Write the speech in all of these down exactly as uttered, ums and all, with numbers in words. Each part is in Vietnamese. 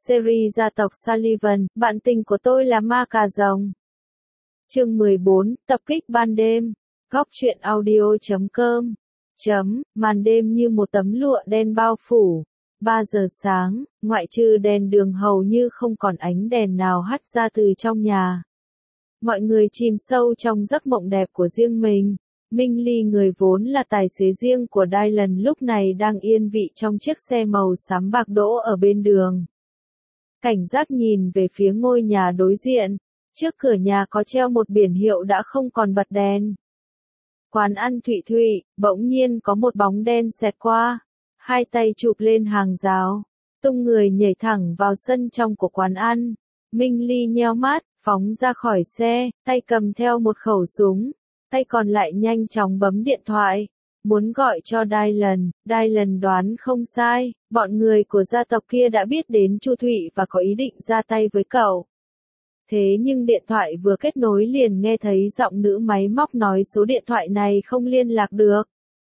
Series gia tộc Sullivan, bạn tình của tôi là ma cà rồng. Chương mười bốn, tập kích ban đêm. Góc truyện audio chấm com. Chấm, màn đêm như một tấm lụa đen bao phủ. ba giờ sáng, ngoại trừ đèn đường hầu như không còn ánh đèn nào hắt ra từ trong nhà. Mọi người chìm sâu trong giấc mộng đẹp của riêng mình. Minh Ly, người vốn là tài xế riêng của Dylan, lúc này đang yên vị trong chiếc xe màu xám bạc đỗ ở bên đường. Cảnh giác nhìn về phía ngôi nhà đối diện. Trước cửa nhà có treo một biển hiệu đã không còn bật đèn. Quán ăn Thụy Thụy, bỗng nhiên có một bóng đen xẹt qua. Hai tay chụp lên hàng rào, tung người nhảy thẳng vào sân trong của quán ăn. Minh Ly nheo mắt, phóng ra khỏi xe, tay cầm theo một khẩu súng. Tay còn lại nhanh chóng bấm điện thoại. Muốn gọi cho Dylan. Dylan đoán không sai, bọn người của gia tộc kia đã biết đến Chu Thụy và có ý định ra tay với cậu. Thế nhưng điện thoại vừa kết nối liền nghe thấy giọng nữ máy móc nói số điện thoại này không liên lạc được.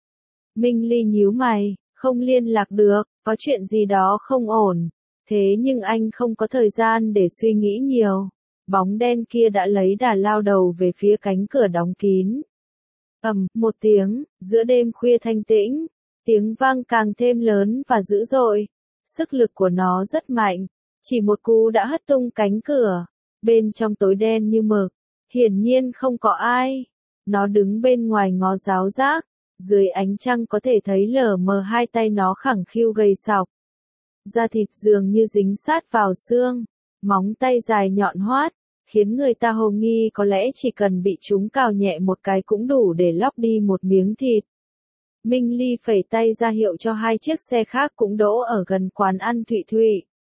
Minh Ly nhíu mày, không liên lạc được, có chuyện gì đó không ổn. Thế nhưng anh không có thời gian để suy nghĩ nhiều. Bóng đen kia đã lấy đà lao đầu về phía cánh cửa đóng kín. Ầm, một tiếng, giữa đêm khuya thanh tĩnh, tiếng vang càng thêm lớn và dữ dội. Sức lực của nó rất mạnh, chỉ một cú đã hất tung cánh cửa. Bên trong tối đen như mực, hiển nhiên không có ai. Nó đứng bên ngoài ngó giáo giác, dưới ánh trăng có thể thấy lờ mờ hai tay nó khẳng khiu gầy sọc. Da thịt dường như dính sát vào xương, móng tay dài nhọn hoắt, khiến người ta hồ nghi có lẽ chỉ cần bị chúng cào nhẹ một cái cũng đủ để lóc đi một miếng thịt. Minh Ly phẩy tay ra hiệu cho hai chiếc xe khác cũng đỗ ở gần quán ăn Thụy Thụy.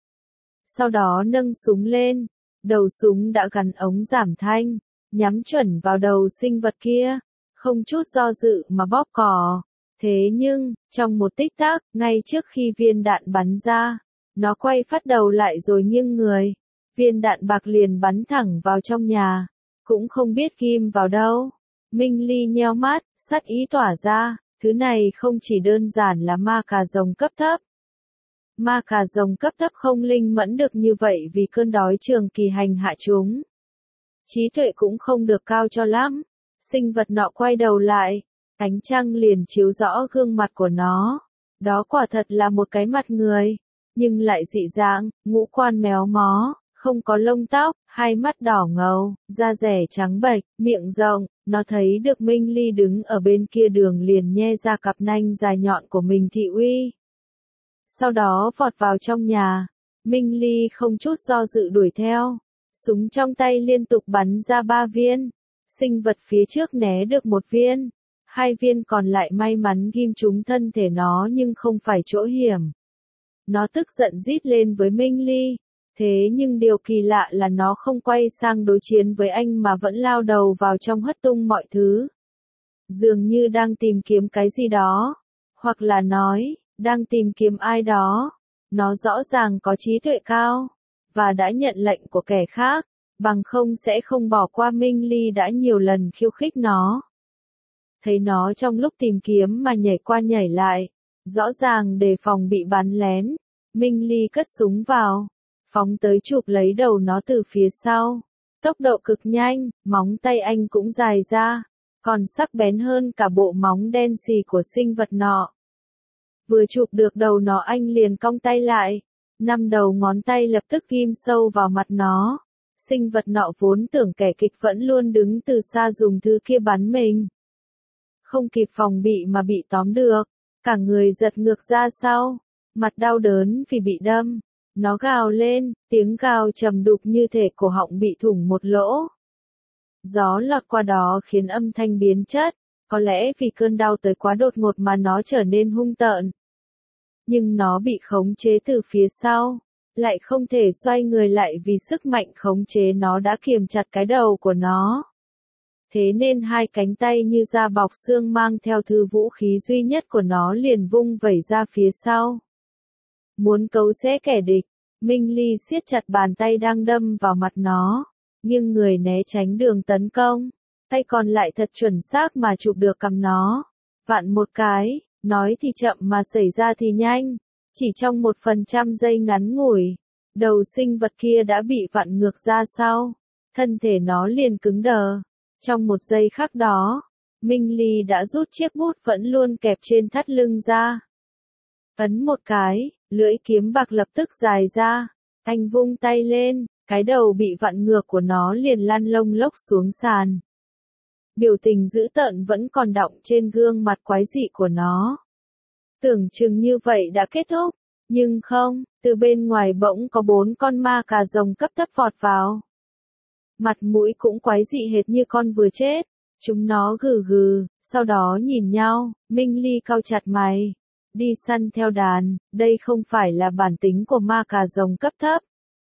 Sau đó nâng súng lên, đầu súng đã gắn ống giảm thanh, nhắm chuẩn vào đầu sinh vật kia, không chút do dự mà bóp cò. Thế nhưng, trong một tích tắc, ngay trước khi viên đạn bắn ra, nó quay phát đầu lại rồi nghiêng người. Viên đạn bạc liền bắn thẳng vào trong nhà, cũng không biết ghim vào đâu. Minh Ly nheo mắt, sát ý tỏa ra, thứ này không chỉ đơn giản là ma cà rồng cấp thấp. Ma cà rồng cấp thấp không linh mẫn được như vậy vì cơn đói trường kỳ hành hạ chúng. Trí tuệ cũng không được cao cho lắm. Sinh vật nọ quay đầu lại, ánh trăng liền chiếu rõ gương mặt của nó. Đó quả thật là một cái mặt người, nhưng lại dị dạng, ngũ quan méo mó, không có lông tóc, hai mắt đỏ ngầu, da rẻ trắng bệch, miệng rộng. Nó thấy được Minh Ly đứng ở bên kia đường liền nhe ra cặp nanh dài nhọn của mình thị uy. Sau đó vọt vào trong nhà. Minh Ly không chút do dự đuổi theo. Súng trong tay liên tục bắn ra ba viên. Sinh vật phía trước né được một viên. Hai viên còn lại may mắn ghim trúng thân thể nó nhưng không phải chỗ hiểm. Nó tức giận rít lên với Minh Ly. Thế nhưng điều kỳ lạ là nó không quay sang đối chiến với anh mà vẫn lao đầu vào trong hất tung mọi thứ. Dường như đang tìm kiếm cái gì đó. Hoặc là nói, đang tìm kiếm ai đó. Nó rõ ràng có trí tuệ cao, và đã nhận lệnh của kẻ khác, bằng không sẽ không bỏ qua Minh Ly đã nhiều lần khiêu khích nó. Thấy nó trong lúc tìm kiếm mà nhảy qua nhảy lại, rõ ràng đề phòng bị bắn lén, Minh Ly cất súng vào, phóng tới chụp lấy đầu nó từ phía sau. Tốc độ cực nhanh, móng tay anh cũng dài ra, còn sắc bén hơn cả bộ móng đen xì của sinh vật nọ. Vừa chụp được đầu nó anh liền cong tay lại, năm đầu ngón tay lập tức ghim sâu vào mặt nó. Sinh vật nọ vốn tưởng kẻ kịch vẫn luôn đứng từ xa dùng thứ kia bắn mình. Không kịp phòng bị mà bị tóm được, cả người giật ngược ra sau, mặt đau đớn vì bị đâm. Nó gào lên, tiếng gào trầm đục như thể cổ họng bị thủng một lỗ. Gió lọt qua đó khiến âm thanh biến chất, có lẽ vì cơn đau tới quá đột ngột mà nó trở nên hung tợn. Nhưng nó bị khống chế từ phía sau, lại không thể xoay người lại vì sức mạnh khống chế nó đã kiềm chặt cái đầu của nó. Thế nên hai cánh tay như da bọc xương mang theo thứ vũ khí duy nhất của nó liền vung vẩy ra phía sau. Muốn cấu xé kẻ địch, Minh Ly siết chặt bàn tay đang đâm vào mặt nó, nhưng người né tránh đường tấn công, tay còn lại thật chuẩn xác mà chụp được cằm nó. Vạn một cái, nói thì chậm mà xảy ra thì nhanh, chỉ trong một phần trăm giây ngắn ngủi, đầu sinh vật kia đã bị vặn ngược ra sau, thân thể nó liền cứng đờ. Trong một giây khắc đó, Minh Ly đã rút chiếc bút vẫn luôn kẹp trên thắt lưng ra. Ấn một cái, lưỡi kiếm bạc lập tức dài ra, anh vung tay lên, cái đầu bị vặn ngược của nó liền lăn lông lốc xuống sàn. Biểu tình dữ tợn vẫn còn đọng trên gương mặt quái dị của nó. Tưởng chừng như vậy đã kết thúc, nhưng không, từ bên ngoài bỗng có bốn con ma cà rồng cấp tấp vọt vào. Mặt mũi cũng quái dị hệt như con vừa chết, chúng nó gừ gừ, sau đó nhìn nhau, Minh Ly cau chặt mày. Đi săn theo đàn, đây không phải là bản tính của ma cà rồng cấp thấp.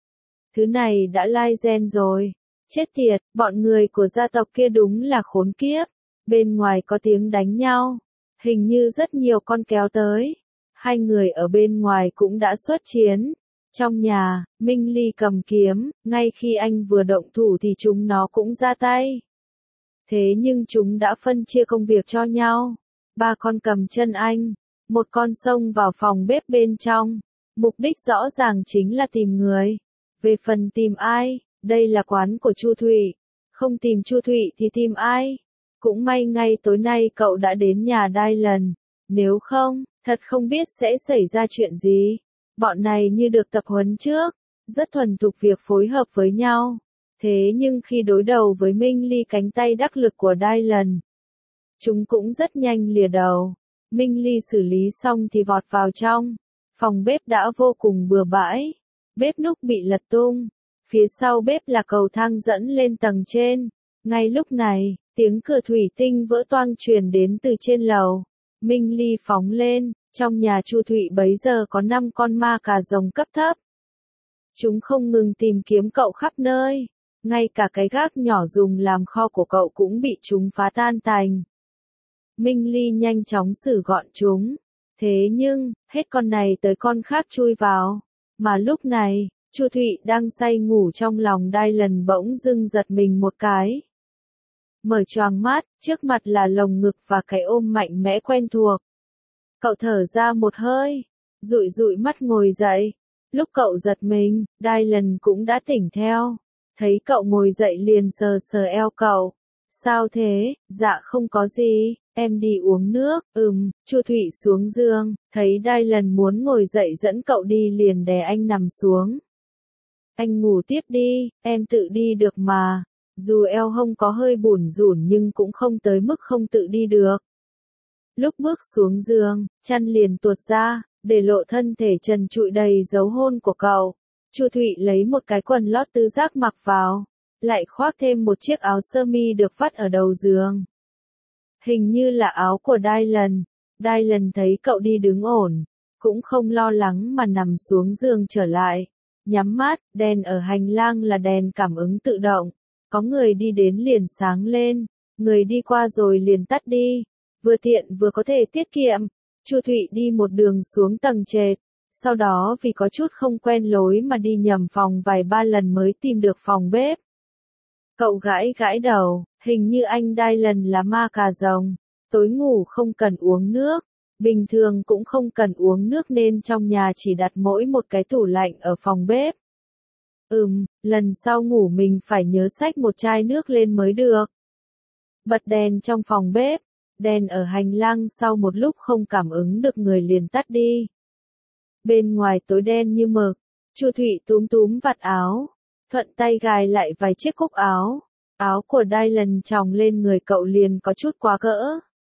Thứ này đã lai gen rồi. Chết tiệt, bọn người của gia tộc kia đúng là khốn kiếp. Bên ngoài có tiếng đánh nhau. Hình như rất nhiều con kéo tới. Hai người ở bên ngoài cũng đã xuất chiến. Trong nhà, Minh Ly cầm kiếm, ngay khi anh vừa động thủ thì chúng nó cũng ra tay. Thế nhưng chúng đã phân chia công việc cho nhau. Ba con cầm chân anh, một con xông vào phòng bếp bên trong. Mục đích rõ ràng chính là tìm người. Về phần tìm ai, đây là quán của Chu Thụy. Không tìm Chu Thụy thì tìm ai? Cũng may ngay tối nay cậu đã đến nhà Dylan. Nếu không, thật không biết sẽ xảy ra chuyện gì. Bọn này như được tập huấn trước, rất thuần thục việc phối hợp với nhau. Thế nhưng khi đối đầu với Minh Ly cánh tay đắc lực của Dylan, chúng cũng rất nhanh lìa đầu. Minh Ly xử lý xong thì vọt vào trong. Phòng bếp đã vô cùng bừa bãi. Bếp núc bị lật tung. Phía sau bếp là cầu thang dẫn lên tầng trên. Ngay lúc này, tiếng cửa thủy tinh vỡ toang truyền đến từ trên lầu. Minh Ly phóng lên, trong nhà Chu Thụy bấy giờ có năm con ma cà rồng cấp thấp. Chúng không ngừng tìm kiếm cậu khắp nơi. Ngay cả cái gác nhỏ dùng làm kho của cậu cũng bị chúng phá tan tành. Minh Ly nhanh chóng xử gọn chúng. Thế nhưng, hết con này tới con khác chui vào. Mà lúc này, Chu Thụy đang say ngủ trong lòng Dylan bỗng dưng giật mình một cái. Mở choàng mắt, trước mặt là lồng ngực và cái ôm mạnh mẽ quen thuộc. Cậu thở ra một hơi, dụi dụi mắt ngồi dậy. Lúc cậu giật mình, Dylan cũng đã tỉnh theo. Thấy cậu ngồi dậy liền sờ sờ eo cậu. Sao thế? Dạ không có gì, em đi uống nước. Ừm, Chu Thụy xuống giường, thấy Dylan muốn ngồi dậy dẫn cậu đi liền đè anh nằm xuống. Anh ngủ tiếp đi, em tự đi được mà. Dù eo hông có hơi bủn rủn nhưng cũng không tới mức không tự đi được. Lúc bước xuống giường, chăn liền tuột ra, để lộ thân thể trần trụi đầy dấu hôn của cậu. Chu Thụy lấy một cái quần lót tứ giác mặc vào, lại khoác thêm một chiếc áo sơ mi được vắt ở đầu giường. Hình như là áo của Dylan. Dylan thấy cậu đi đứng ổn, cũng không lo lắng mà nằm xuống giường trở lại. Nhắm mắt, đèn ở hành lang là đèn cảm ứng tự động. Có người đi đến liền sáng lên, người đi qua rồi liền tắt đi. Vừa tiện vừa có thể tiết kiệm. Chu Thụy đi một đường xuống tầng trệt. Sau đó vì có chút không quen lối mà đi nhầm phòng vài ba lần mới tìm được phòng bếp. Cậu gãi gãi đầu, hình như anh Dylan là ma cà rồng. Tối ngủ không cần uống nước. Bình thường cũng không cần uống nước nên trong nhà chỉ đặt mỗi một cái tủ lạnh ở phòng bếp. Ừm, lần sau ngủ mình phải nhớ xách một chai nước lên mới được. Bật đèn trong phòng bếp, đèn ở hành lang sau một lúc không cảm ứng được người liền tắt đi. Bên ngoài tối đen như mực, Chu Thụy túm túm vạt áo, thuận tay gài lại vài chiếc cúc áo. Áo của Dylan tròng lên người cậu liền có chút quá cỡ.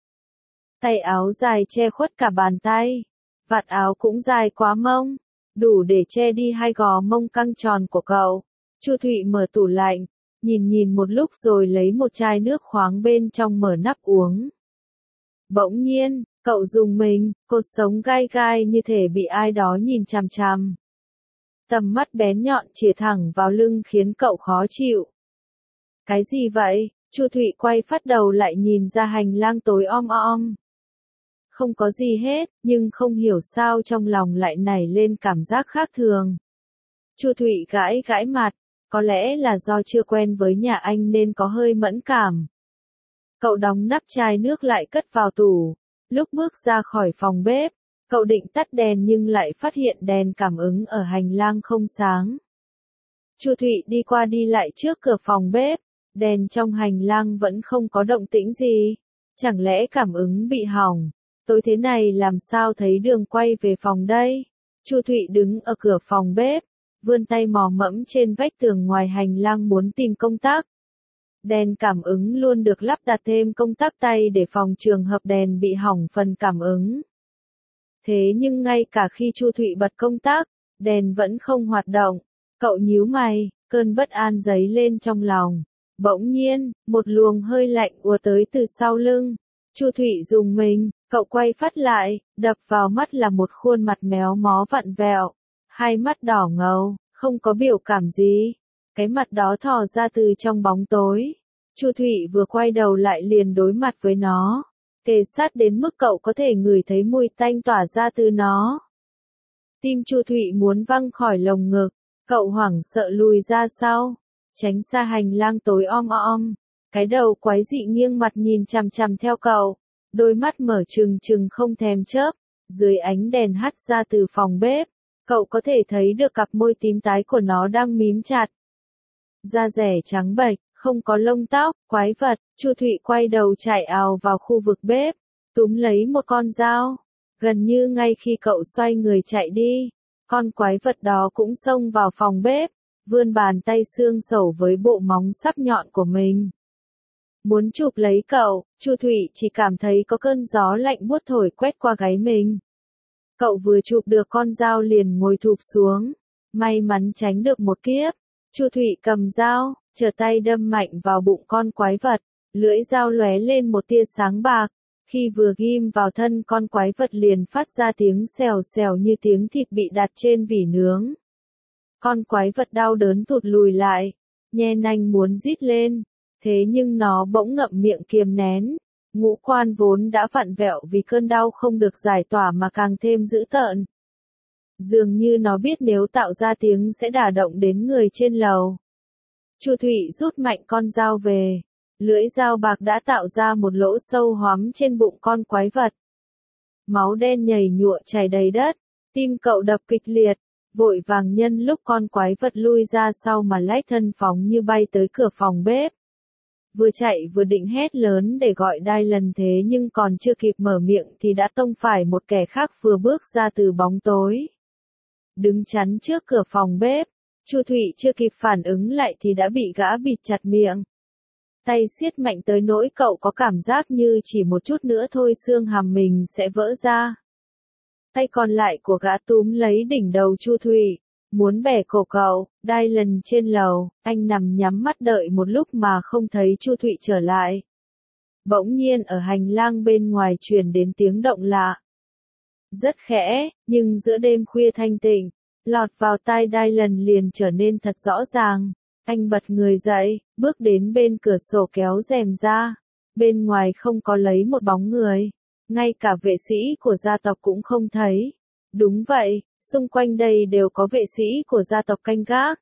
Tay áo dài che khuất cả bàn tay, vạt áo cũng dài quá mông, đủ để che đi hai gò mông căng tròn của cậu. Chu Thụy mở tủ lạnh, nhìn nhìn một lúc rồi lấy một chai nước khoáng bên trong mở nắp uống. Bỗng nhiên, cậu rùng mình, cột sống gai gai như thể bị ai đó nhìn chằm chằm. Tầm mắt bén nhọn chĩa thẳng vào lưng khiến cậu khó chịu. Cái gì vậy? Chu Thụy quay phát đầu lại nhìn ra hành lang tối om om. Không có gì hết, nhưng không hiểu sao trong lòng lại nảy lên cảm giác khác thường. Chu Thụy gãi gãi mặt, có lẽ là do chưa quen với nhà anh nên có hơi mẫn cảm. Cậu đóng nắp chai nước lại cất vào tủ. Lúc bước ra khỏi phòng bếp, Cậu định tắt đèn nhưng lại phát hiện đèn cảm ứng ở hành lang không sáng. Chu Thụy đi qua đi lại trước cửa phòng bếp, đèn trong hành lang vẫn không có động tĩnh gì. Chẳng lẽ cảm ứng bị hỏng? Tối thế này làm sao thấy đường quay về phòng đây? Chu Thụy đứng ở cửa phòng bếp, vươn tay mò mẫm trên vách tường ngoài hành lang muốn tìm công tắc. Đèn cảm ứng luôn được lắp đặt thêm công tắc tay để phòng trường hợp đèn bị hỏng phần cảm ứng. Thế nhưng ngay cả khi Chu Thụy bật công tắc, đèn vẫn không hoạt động. Cậu nhíu mày, cơn bất an dấy lên trong lòng. Bỗng nhiên, một luồng hơi lạnh ùa tới từ sau lưng. Chu Thụy rùng mình, cậu quay phát lại, đập vào mắt là một khuôn mặt méo mó vặn vẹo, hai mắt đỏ ngầu, không có biểu cảm gì. Cái mặt đó thò ra từ trong bóng tối. Chu Thụy vừa quay đầu lại liền đối mặt với nó, kề sát đến mức cậu có thể ngửi thấy mùi tanh tỏa ra từ nó. Tim Chu Thụy muốn văng khỏi lồng ngực, cậu hoảng sợ lùi ra sau, tránh xa hành lang tối om om. Cái đầu quái dị nghiêng mặt nhìn chằm chằm theo cậu, đôi mắt mở trừng trừng không thèm chớp. Dưới ánh đèn hắt ra từ phòng bếp, cậu có thể thấy được cặp môi tím tái của nó đang mím chặt. Da rẻ trắng bệch, không có lông tóc, quái vật. Chu Thụy quay đầu chạy ào vào khu vực bếp, túm lấy một con dao. Gần như ngay khi cậu xoay người chạy đi, con quái vật đó cũng xông vào phòng bếp, vươn bàn tay xương sẩu với bộ móng sắc nhọn của mình. Muốn chụp lấy cậu, Chu Thụy chỉ cảm thấy có cơn gió lạnh buốt thổi quét qua gáy mình. Cậu vừa chụp được con dao liền ngồi thụp xuống, may mắn tránh được một kiếp. Chu Thụy cầm dao, trở tay đâm mạnh vào bụng con quái vật, lưỡi dao lóe lên một tia sáng bạc. Khi vừa ghim vào thân con quái vật liền phát ra tiếng xèo xèo như tiếng thịt bị đặt trên vỉ nướng. Con quái vật đau đớn thụt lùi lại, nhe nanh muốn rít lên, thế nhưng nó bỗng ngậm miệng kiềm nén. Ngũ quan vốn đã vặn vẹo vì cơn đau không được giải tỏa mà càng thêm dữ tợn. Dường như nó biết nếu tạo ra tiếng sẽ đả động đến người trên lầu. Chu Thụy rút mạnh con dao về. Lưỡi dao bạc đã tạo ra một lỗ sâu hoắm trên bụng con quái vật. Máu đen nhầy nhụa chảy đầy đất, tim cậu đập kịch liệt, vội vàng nhân lúc con quái vật lui ra sau mà lách thân phóng như bay tới cửa phòng bếp. Vừa chạy vừa định hét lớn để gọi Dylan thế nhưng còn chưa kịp mở miệng thì đã tông phải một kẻ khác vừa bước ra từ bóng tối. Đứng chắn trước cửa phòng bếp, Chu Thụy chưa kịp phản ứng lại thì đã bị gã bịt chặt miệng. Tay siết mạnh tới nỗi cậu có cảm giác như chỉ một chút nữa thôi xương hàm mình sẽ vỡ ra. Tay còn lại của gã túm lấy đỉnh đầu Chu Thụy, muốn bẻ cổ cậu. Dylan trên lầu, anh nằm nhắm mắt đợi một lúc mà không thấy Chu Thụy trở lại. Bỗng nhiên ở hành lang bên ngoài truyền đến tiếng động lạ. Rất khẽ, nhưng giữa đêm khuya thanh tịnh, lọt vào tai Dylan liền trở nên thật rõ ràng. Anh bật người dậy, bước đến bên cửa sổ kéo rèm ra. Bên ngoài không có lấy một bóng người. Ngay cả vệ sĩ của gia tộc cũng không thấy. Đúng vậy, xung quanh đây đều có vệ sĩ của gia tộc canh gác.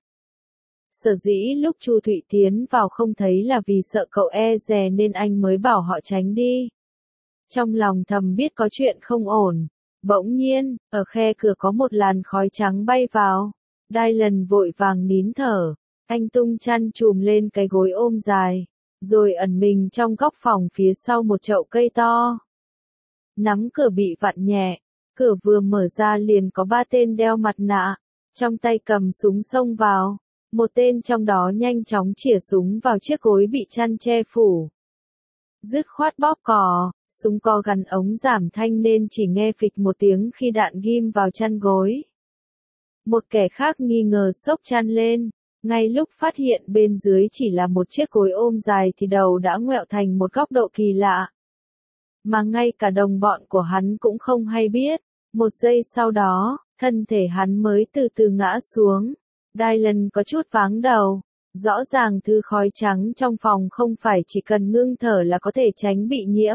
Sở dĩ lúc Chu Thụy tiến vào không thấy là vì sợ cậu e dè nên anh mới bảo họ tránh đi. Trong lòng thầm biết có chuyện không ổn. Bỗng nhiên, ở khe cửa có một làn khói trắng bay vào. Dylan vội vàng nín thở. Anh tung chăn chùm lên cái gối ôm dài, rồi ẩn mình trong góc phòng phía sau một chậu cây to. Nắm cửa bị vặn nhẹ, cửa vừa mở ra liền có ba tên đeo mặt nạ, trong tay cầm súng xông vào. Một tên trong đó nhanh chóng chĩa súng vào chiếc gối bị chăn che phủ. Dứt khoát bóp cò, súng co gắn ống giảm thanh nên chỉ nghe phịch một tiếng khi đạn ghim vào chăn gối. Một kẻ khác nghi ngờ xốc chăn lên. Ngay lúc phát hiện bên dưới chỉ là một chiếc gối ôm dài thì đầu đã ngoẹo thành một góc độ kỳ lạ. Mà ngay cả đồng bọn của hắn cũng không hay biết. Một giây sau đó, thân thể hắn mới từ từ ngã xuống. Dylan có chút váng đầu. Rõ ràng thứ khói trắng trong phòng không phải chỉ cần ngưng thở là có thể tránh bị nhiễm.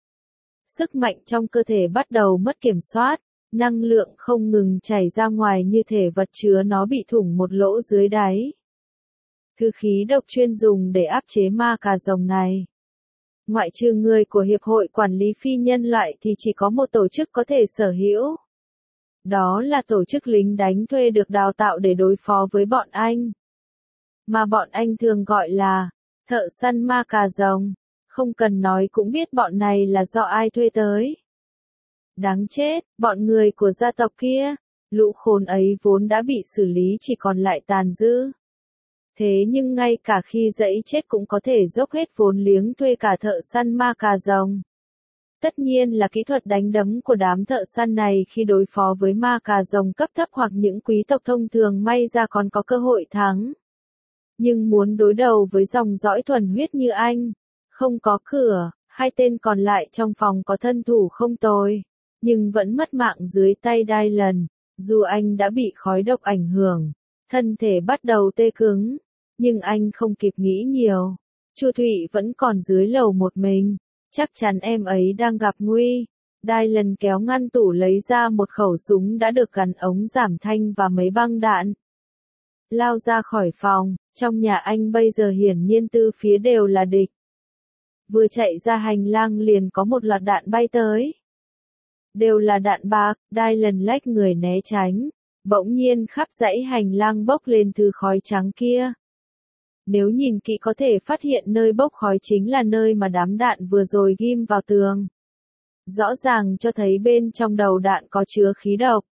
Sức mạnh trong cơ thể bắt đầu mất kiểm soát. Năng lượng không ngừng chảy ra ngoài như thể vật chứa nó bị thủng một lỗ dưới đáy. Thứ khí độc chuyên dùng để áp chế ma cà rồng này. Ngoại trừ người của Hiệp hội Quản lý Phi nhân loại thì chỉ có một tổ chức có thể sở hữu. Đó là tổ chức lính đánh thuê được đào tạo để đối phó với bọn anh. Mà bọn anh thường gọi là thợ săn ma cà rồng. Không cần nói cũng biết bọn này là do ai thuê tới. Đáng chết, bọn người của gia tộc kia, lũ khốn ấy vốn đã bị xử lý chỉ còn lại tàn dư. Thế nhưng ngay cả khi dẫy chết cũng có thể dốc hết vốn liếng thuê cả thợ săn ma cà rồng. Tất nhiên là kỹ thuật đánh đấm của đám thợ săn này khi đối phó với ma cà rồng cấp thấp hoặc những quý tộc thông thường may ra còn có cơ hội thắng. Nhưng muốn đối đầu với dòng dõi thuần huyết như anh, không có cửa, hai tên còn lại trong phòng có thân thủ không tồi, nhưng vẫn mất mạng dưới tay Dylan. Dù anh đã bị khói độc ảnh hưởng, thân thể bắt đầu tê cứng, nhưng anh không kịp nghĩ nhiều. Chu Thụy vẫn còn dưới lầu một mình, chắc chắn em ấy đang gặp nguy. Dylan kéo ngăn tủ lấy ra một khẩu súng đã được gắn ống giảm thanh và mấy băng đạn. Lao ra khỏi phòng, trong nhà anh bây giờ hiển nhiên từ phía đều là địch. Vừa chạy ra hành lang liền có một loạt đạn bay tới. Đều là đạn bạc, Dylan lách người né tránh. Bỗng nhiên khắp dãy hành lang bốc lên thứ khói trắng kia. Nếu nhìn kỹ có thể phát hiện nơi bốc khói chính là nơi mà đám đạn vừa rồi ghim vào tường. Rõ ràng cho thấy bên trong đầu đạn có chứa khí độc.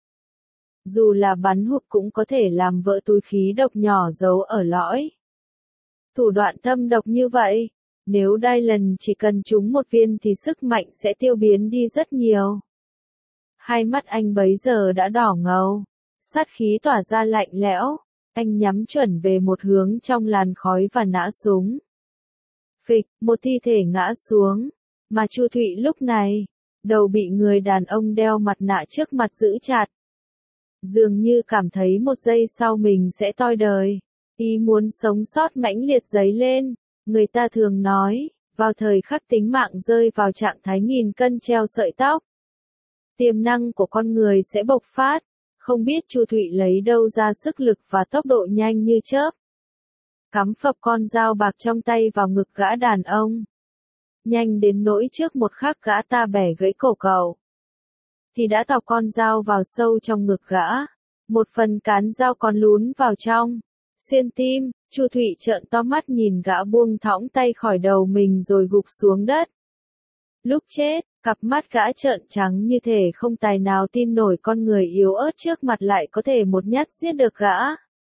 Dù là bắn hụt cũng có thể làm vỡ túi khí độc nhỏ giấu ở lõi. Thủ đoạn thâm độc như vậy, nếu Dylan chỉ cần trúng một viên thì sức mạnh sẽ tiêu biến đi rất nhiều. Hai mắt anh bấy giờ đã đỏ ngầu, sát khí tỏa ra lạnh lẽo, anh nhắm chuẩn về một hướng trong làn khói và nã súng. Phịch, một thi thể ngã xuống, mà Chu Thụy lúc này, đầu bị người đàn ông đeo mặt nạ trước mặt giữ chặt. Dường như cảm thấy một giây sau mình sẽ toi đời, ý muốn sống sót mãnh liệt dấy lên, người ta thường nói, vào thời khắc tính mạng rơi vào trạng thái nghìn cân treo sợi tóc. Tiềm năng của con người sẽ bộc phát, không biết Chu Thụy lấy đâu ra sức lực và tốc độ nhanh như chớp. Cắm phập con dao bạc trong tay vào ngực gã đàn ông. Nhanh đến nỗi trước một khắc gã ta bẻ gãy cổ cậu. Thì đã tọc con dao vào sâu trong ngực gã. Một phần cán dao còn lún vào trong. Xuyên tim, Chu Thụy trợn to mắt nhìn gã buông thõng tay khỏi đầu mình rồi gục xuống đất. Lúc chết, cặp mắt gã trợn trắng như thể không tài nào tin nổi con người yếu ớt trước mặt lại có thể một nhát giết được gã.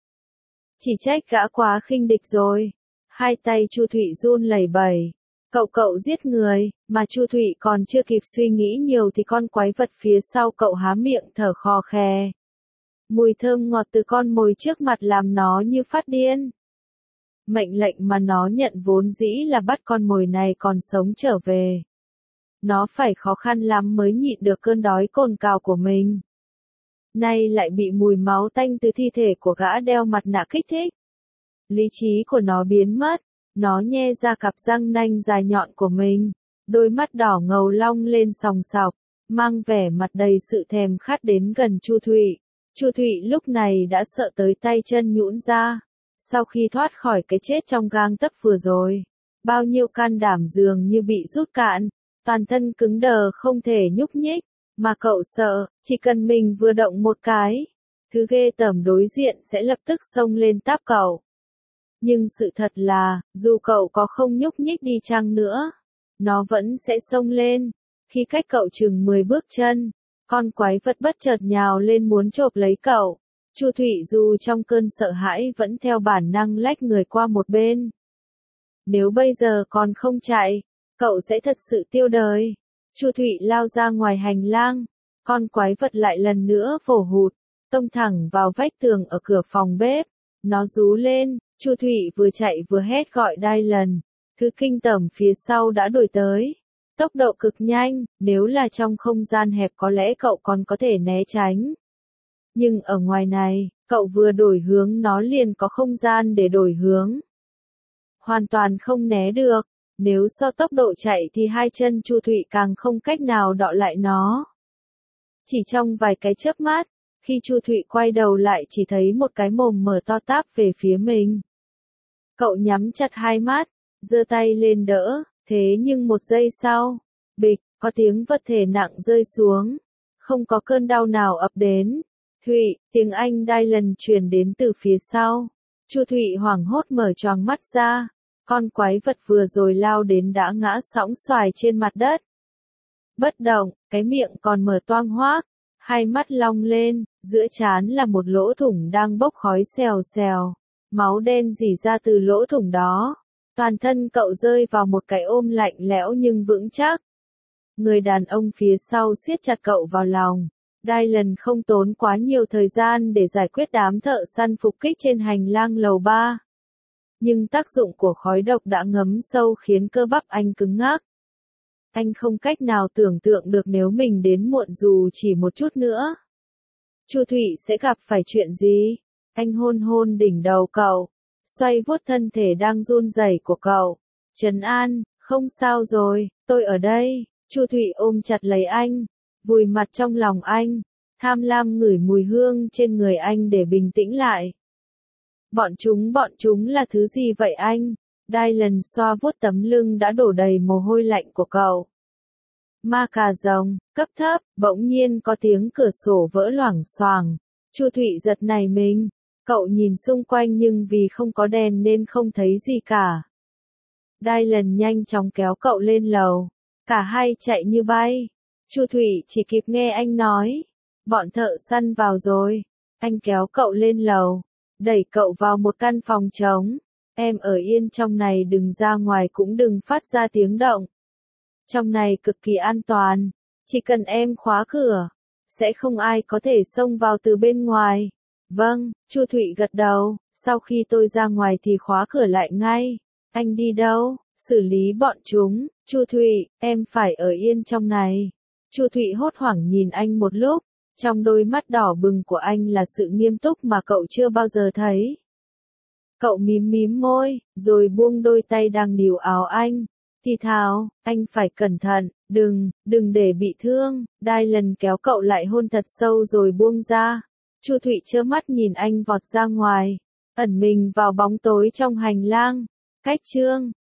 Chỉ trách gã quá khinh địch rồi. Hai tay Chu Thụy run lẩy bẩy. Cậu cậu giết người, mà Chu Thụy còn chưa kịp suy nghĩ nhiều thì con quái vật phía sau cậu há miệng thở khò khè. Mùi thơm ngọt từ con mồi trước mặt làm nó như phát điên. Mệnh lệnh mà nó nhận vốn dĩ là bắt con mồi này còn sống trở về. Nó phải khó khăn lắm mới nhịn được cơn đói cồn cào của mình. Nay lại bị mùi máu tanh từ thi thể của gã đeo mặt nạ kích thích. Lý trí của nó biến mất, nó nhe ra cặp răng nanh dài nhọn của mình, đôi mắt đỏ ngầu long lên sòng sọc, mang vẻ mặt đầy sự thèm khát đến gần Chu Thụy. Chu Thụy lúc này đã sợ tới tay chân nhũn ra. Sau khi thoát khỏi cái chết trong gang tấc vừa rồi, bao nhiêu can đảm dường như bị rút cạn, toàn thân cứng đờ không thể nhúc nhích, mà cậu sợ, chỉ cần mình vừa động một cái, thứ ghê tởm đối diện sẽ lập tức xông lên táp cậu. Nhưng sự thật là, dù cậu có không nhúc nhích đi chăng nữa, nó vẫn sẽ xông lên. Khi cách cậu chừng mười bước chân, con quái vật bất chợt nhào lên muốn chộp lấy cậu. Chu Thụy dù trong cơn sợ hãi vẫn theo bản năng lách người qua một bên. Nếu bây giờ còn không chạy, cậu sẽ thật sự tiêu đời. Chu Thụy lao ra ngoài hành lang, con quái vật lại lần nữa vồ hụt, tông thẳng vào vách tường ở cửa phòng bếp. Nó rú lên, Chu Thụy vừa chạy vừa hét gọi Dylan. Thứ kinh tởm phía sau đã đuổi tới. Tốc độ cực nhanh, nếu là trong không gian hẹp có lẽ cậu còn có thể né tránh. Nhưng ở ngoài này, cậu vừa đổi hướng nó liền có không gian để đổi hướng. Hoàn toàn không né được, nếu so tốc độ chạy thì hai chân Chu Thụy càng không cách nào đọ lại nó. Chỉ trong vài cái chớp mắt, khi Chu Thụy quay đầu lại chỉ thấy một cái mồm mở to táp về phía mình. Cậu nhắm chặt hai mắt, giơ tay lên đỡ, Thế nhưng một giây sau, bịch, có tiếng vật thể nặng rơi xuống. Không có cơn đau nào ập đến. Thụy, tiếng Anh Dylan truyền đến từ phía sau. Chu Thụy hoảng hốt mở choàng mắt ra. Con quái vật vừa rồi lao đến đã ngã sõng xoài trên mặt đất. Bất động, cái miệng còn mở toang hoác. Hai mắt long lên, giữa trán là một lỗ thủng đang bốc khói xèo xèo. Máu đen rỉ ra từ lỗ thủng đó. Toàn thân cậu rơi vào một cái ôm lạnh lẽo nhưng vững chắc. Người đàn ông phía sau siết chặt cậu vào lòng. Dylan không tốn quá nhiều thời gian để giải quyết đám thợ săn phục kích trên hành lang lầu ba. Nhưng tác dụng của khói độc đã ngấm sâu khiến cơ bắp anh cứng ngắc. Anh không cách nào tưởng tượng được nếu mình đến muộn dù chỉ một chút nữa. Chu Thụy sẽ gặp phải chuyện gì? Anh hôn hôn đỉnh đầu cậu, xoay vuốt thân thể đang run rẩy của cậu. Trấn an, không sao rồi, tôi ở đây. Chu Thụy ôm chặt lấy anh, vùi mặt trong lòng anh, tham lam ngửi mùi hương trên người anh để bình tĩnh lại. Bọn chúng bọn chúng là thứ gì vậy anh? Dylan xoa vuốt tấm lưng đã đổ đầy mồ hôi lạnh của cậu. Ma cà rồng, cấp thấp, bỗng nhiên có tiếng cửa sổ vỡ loảng xoảng. Chu Thụy giật nảy mình. Cậu nhìn xung quanh nhưng vì không có đèn nên không thấy gì cả. Dylan nhanh chóng kéo cậu lên lầu. Cả hai chạy như bay. Chu Thụy chỉ kịp nghe anh nói. Bọn thợ săn vào rồi. Anh kéo cậu lên lầu. Đẩy cậu vào một căn phòng trống. Em ở yên trong này, đừng ra ngoài cũng đừng phát ra tiếng động. Trong này cực kỳ an toàn. Chỉ cần em khóa cửa, sẽ không ai có thể xông vào từ bên ngoài. Vâng, Chu Thụy gật đầu. Sau khi tôi ra ngoài thì khóa cửa lại ngay. Anh đi đâu? Xử lý bọn chúng. Chu Thụy, em phải ở yên trong này. Chu Thụy hốt hoảng nhìn anh một lúc. Trong đôi mắt đỏ bừng của anh là sự nghiêm túc mà cậu chưa bao giờ thấy. Cậu mím mím môi, rồi buông đôi tay đang níu áo anh. Thì thào, anh phải cẩn thận, đừng, đừng để bị thương. Dylan kéo cậu lại hôn thật sâu rồi buông ra. Chu Thụy trơ mắt nhìn anh vọt ra ngoài, ẩn mình vào bóng tối trong hành lang. Cách chương